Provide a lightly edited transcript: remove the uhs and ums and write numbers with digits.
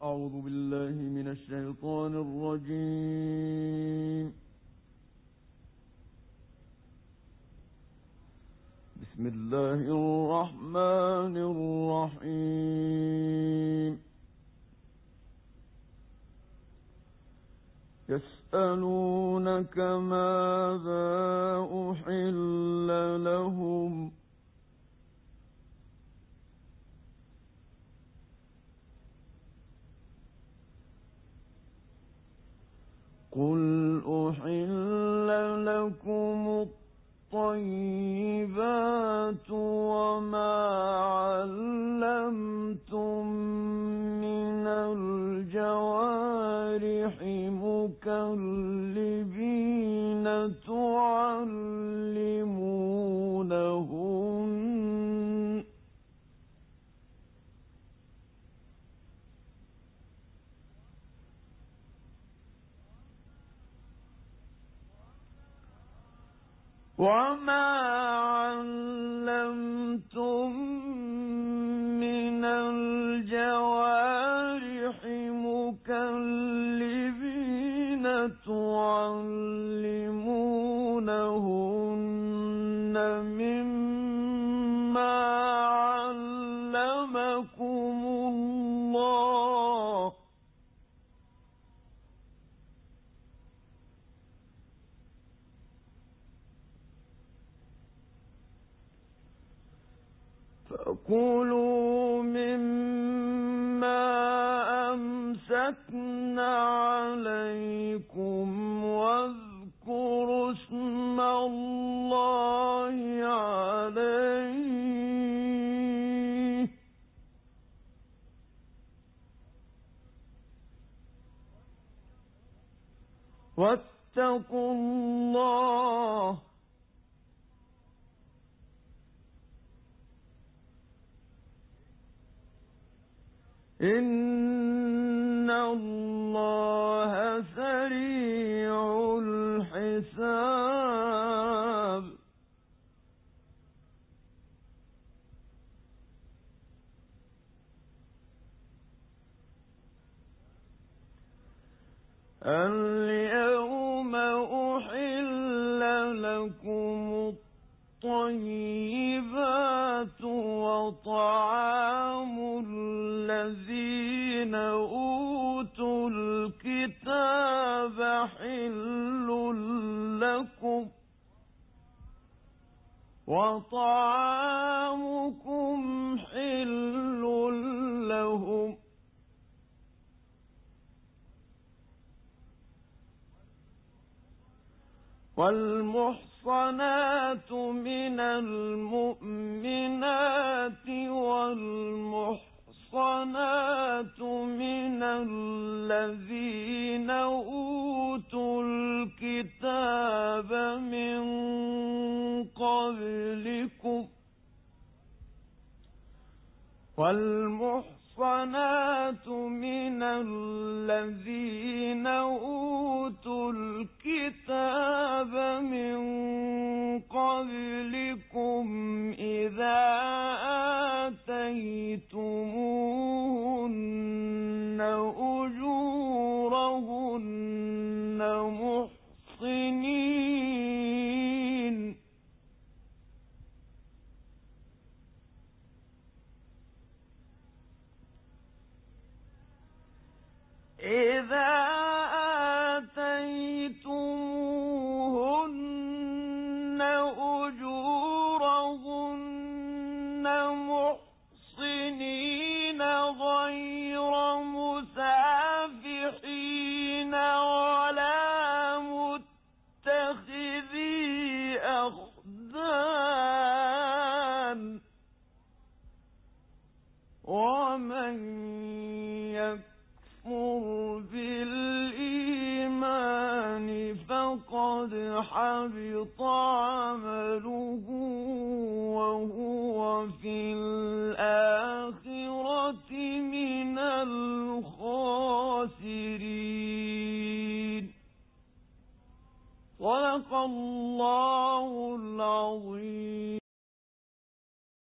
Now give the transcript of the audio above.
أعوذ بالله من الشيطان الرجيم. بسم الله الرحمن الرحيم. يسألونك ماذا أحل لهم قل أحل لكم الطيبات وما علمتم من الجوارح مكلبين تعلمونهن وما علمتم من الجوارح مكلبين تعلمونهن مما علمكم الله فكلوا مما أمسكن عليكم واذكروا اسم الله عليه واتقوا الله إن الله سريع الحساب اليوم أحل لكم الطيبات وطعام الذين أوتوا الكتاب حل لكم وطعامكم حل لهم والمحصنات من المؤمنات والمحصنات من الذين أوتوا الكتاب من قبلكم والمحصنات من الذين أوتوا الكتاب من قبلكم إذا آتيتموهن أجورهن محصنين غير مسافحين ولا متخذي أخدان ومن يكفر بالإيمان فقد حبط عمله وهو في الآخرة من الخاسرين. صدق الله العظيم.